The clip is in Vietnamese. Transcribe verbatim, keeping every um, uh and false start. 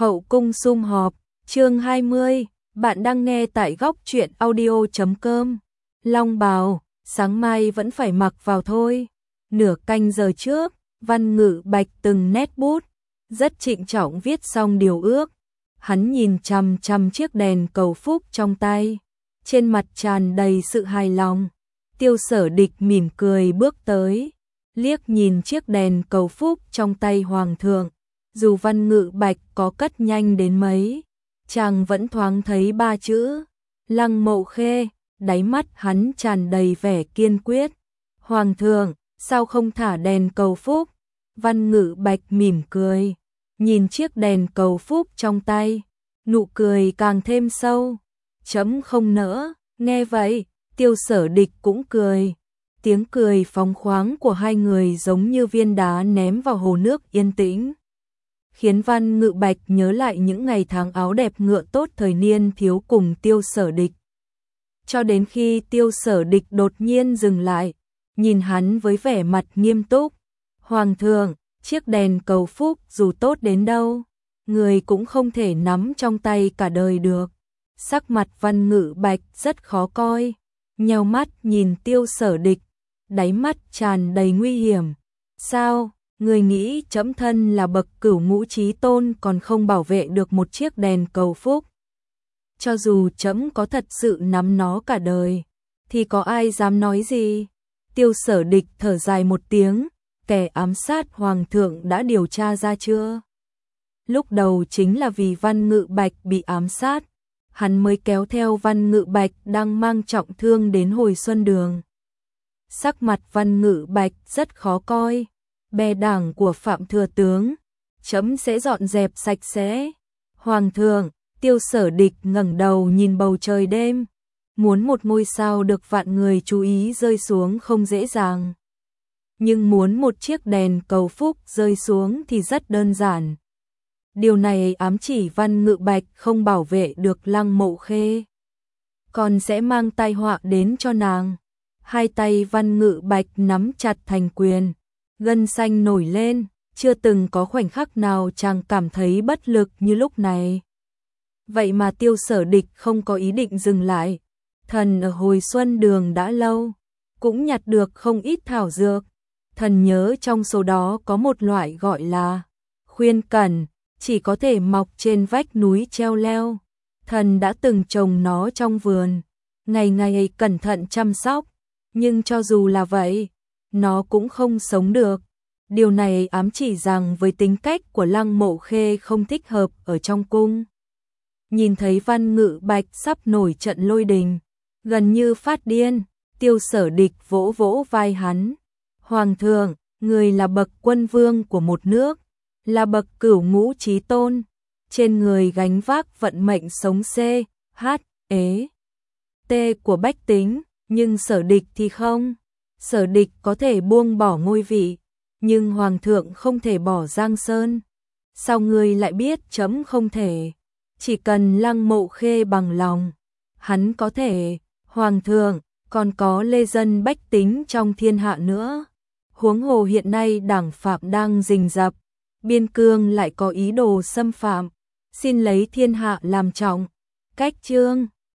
Hậu cung sum họp, chương hai mươi, bạn đang nghe tại góc truyện audio chấm com. Long bào, sáng mai vẫn phải mặc vào thôi. Nửa canh giờ trước, Văn Ngự Bạch từng nét bút, rất trịnh trọng viết xong điều ước. Hắn nhìn chằm chằm chiếc đèn cầu phúc trong tay, trên mặt tràn đầy sự hài lòng. Tiêu Sở Địch mỉm cười bước tới, liếc nhìn chiếc đèn cầu phúc trong tay hoàng thượng. Dù Văn Ngự Bạch có cất nhanh đến mấy, chàng vẫn thoáng thấy ba chữ Lăng Mộ Khê, đáy mắt hắn tràn đầy vẻ kiên quyết. Hoàng thượng, sao không thả đèn cầu phúc? Văn Ngự Bạch mỉm cười, nhìn chiếc đèn cầu phúc trong tay, nụ cười càng thêm sâu. Chấm không nỡ. Nghe vậy, Tiêu Sở Địch cũng cười. Tiếng cười phóng khoáng của hai người giống như viên đá ném vào hồ nước yên tĩnh, khiến Văn Ngự Bạch nhớ lại những ngày tháng áo đẹp ngựa tốt thời niên thiếu cùng Tiêu Sở Địch. Cho đến khi Tiêu Sở Địch đột nhiên dừng lại, nhìn hắn với vẻ mặt nghiêm túc. Hoàng thượng, chiếc đèn cầu phúc dù tốt đến đâu, người cũng không thể nắm trong tay cả đời được. Sắc mặt Văn Ngự Bạch rất khó coi, nheo mắt nhìn Tiêu Sở Địch, đáy mắt tràn đầy nguy hiểm. Sao? Người nghĩ chấm thân là bậc cửu ngũ chí tôn còn không bảo vệ được một chiếc đèn cầu phúc? Cho dù chấm có thật sự nắm nó cả đời, thì có ai dám nói gì? Tiêu Sở Địch thở dài một tiếng, kẻ ám sát hoàng thượng đã điều tra ra chưa? Lúc đầu chính là vì Văn Ngự Bạch bị ám sát, hắn mới kéo theo Văn Ngự Bạch đang mang trọng thương đến Hồi Xuân Đường. Sắc mặt Văn Ngự Bạch rất khó coi. Bè đảng của Phạm Thừa Tướng, chấm sẽ dọn dẹp sạch sẽ. Hoàng thượng, Tiêu Sở Địch ngẩng đầu nhìn bầu trời đêm, muốn một ngôi sao được vạn người chú ý rơi xuống không dễ dàng, nhưng muốn một chiếc đèn cầu phúc rơi xuống thì rất đơn giản. Điều này ám chỉ Văn Ngự Bạch không bảo vệ được Lăng Mộ Khê, còn sẽ mang tai họa đến cho nàng. Hai tay Văn Ngự Bạch nắm chặt thành quyền, gân xanh nổi lên, chưa từng có khoảnh khắc nào chàng cảm thấy bất lực như lúc này. Vậy mà Tiêu Sở Địch không có ý định dừng lại. Thần ở Hồi Xuân Đường đã lâu, cũng nhặt được không ít thảo dược. Thần nhớ trong số đó có một loại gọi là khuyên cẩn, chỉ có thể mọc trên vách núi treo leo. Thần đã từng trồng nó trong vườn, ngày ngày cẩn thận chăm sóc, nhưng cho dù là vậy, nó cũng không sống được. Điều này ám chỉ rằng với tính cách của Lăng Mộ Khê không thích hợp ở trong cung. Nhìn thấy Văn Ngự Bạch sắp nổi trận lôi đình, gần như phát điên, Tiêu Sở Địch vỗ vỗ vai hắn. Hoàng thượng, người là bậc quân vương của một nước, là bậc cửu ngũ chí tôn, trên người gánh vác vận mệnh sống C, H, ế, T của bách tính, nhưng Sở Địch thì không. Sở Địch có thể buông bỏ ngôi vị, nhưng hoàng thượng không thể bỏ Giang Sơn. Sao ngươi lại biết chấm không thể? Chỉ cần Lăng Mộ Khê bằng lòng, hắn có thể. Hoàng thượng, còn có lê dân bách tính trong thiên hạ nữa. Huống hồ hiện nay đảng Phạm đang rình rập, biên cương lại có ý đồ xâm phạm, xin lấy thiên hạ làm trọng. Cách chương